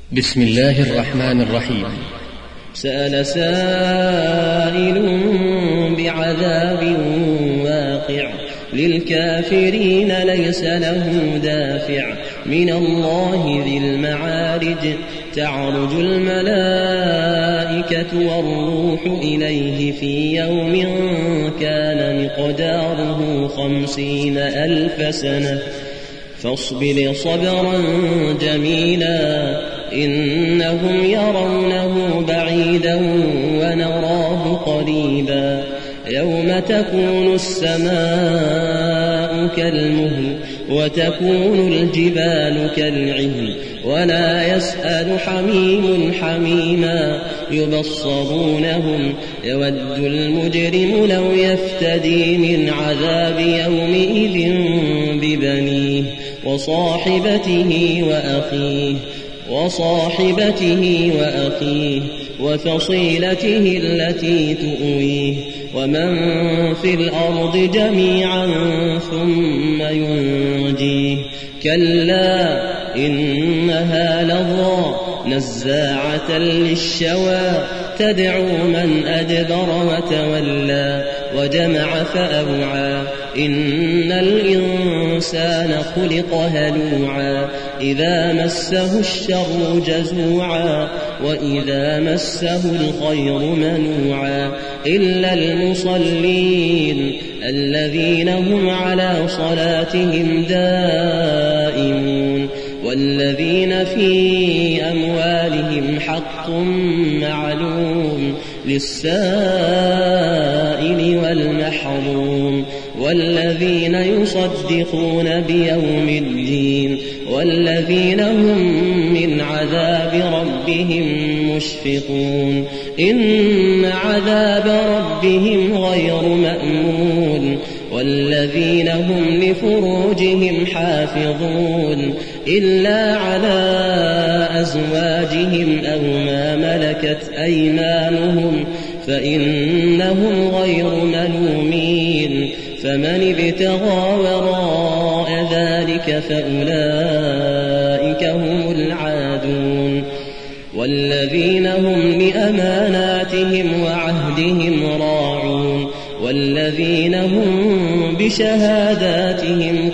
بسم الله الرحمن الرحيم. سأل سائل بعذاب واقع للكافرين ليس له دافع من الله ذي المعارج تعرج الملائكة والروح إليه في يوم كان مقداره 50,000 سنة فاصبر صبرا جميلا إنهم يرونه بعيدا ونراه قريبا يوم تكون السماء كالمهل وتكون الجبال كالعهن ولا يسأل حميم حميما يبصرونهم يود المجرم لو يفتدي من عذاب يومئذ ببنيه وصاحبته وأخيه وفصيلته التي تؤويه ومن في الأرض جميعا ثم ينجيه كلا إنها لظى نزاعة للشوى تدعو من أدبر وتولى وجمع فأوعى إن الإنسان خلق هلوعا إذا مسه الشر جزوعا وإذا مسه الخير منوعا إلا المصلين الذين هم على صلاتهم دائمون والذين في أموالهم حق معلوم للسائل والمحروم والذين يصدقون بيوم الدين والذين هم من عذاب ربهم مشفقون إن عذاب ربهم غير مأمون والذين هم لفروجهم حافظون إلا على أزواجهم أو ما ملكت أيمانهم فإنهم غير ملومين فمن ابتغى وراء ذلك فأولئك هم العادون والذين هم لأماناتهم وعهدهم راعون والذين هم بشهاداتهم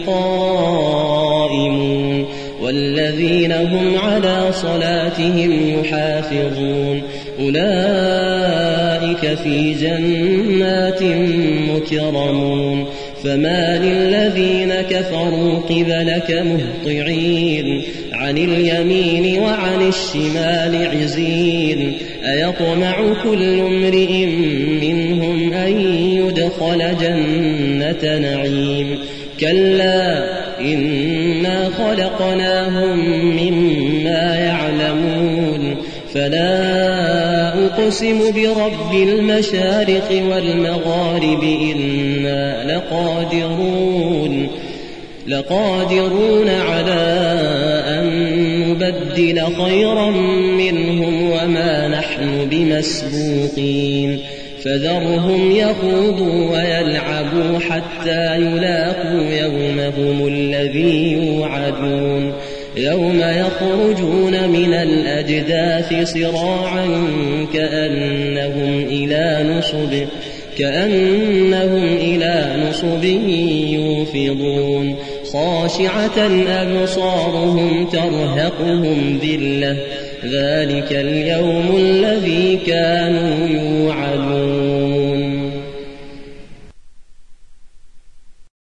قائمون والذين هم على صلاتهم يحافظون أولئك في جنات مكرمون فما للذين كفروا قبلك مهطعين عن اليمين وعن الشمال عزين أيطمع كل امرئ منهم أن يدخل جنة نعيم كلا إنا خلقناهم مما يعلمون فلا أقسم برب المشارق والمغارب إنا لقادرون على أن نبدل خيرا منهم وما نحن بمسبوقين فذرهم يخوضوا ويلعبوا حتى يلاقوا يومهم الذي يوعدون يوم يخرجون من الأجداث صراعا كأنهم إلى نصب يوفضون خاشعة أبصارهم ترهقهم ذلة ذلك اليوم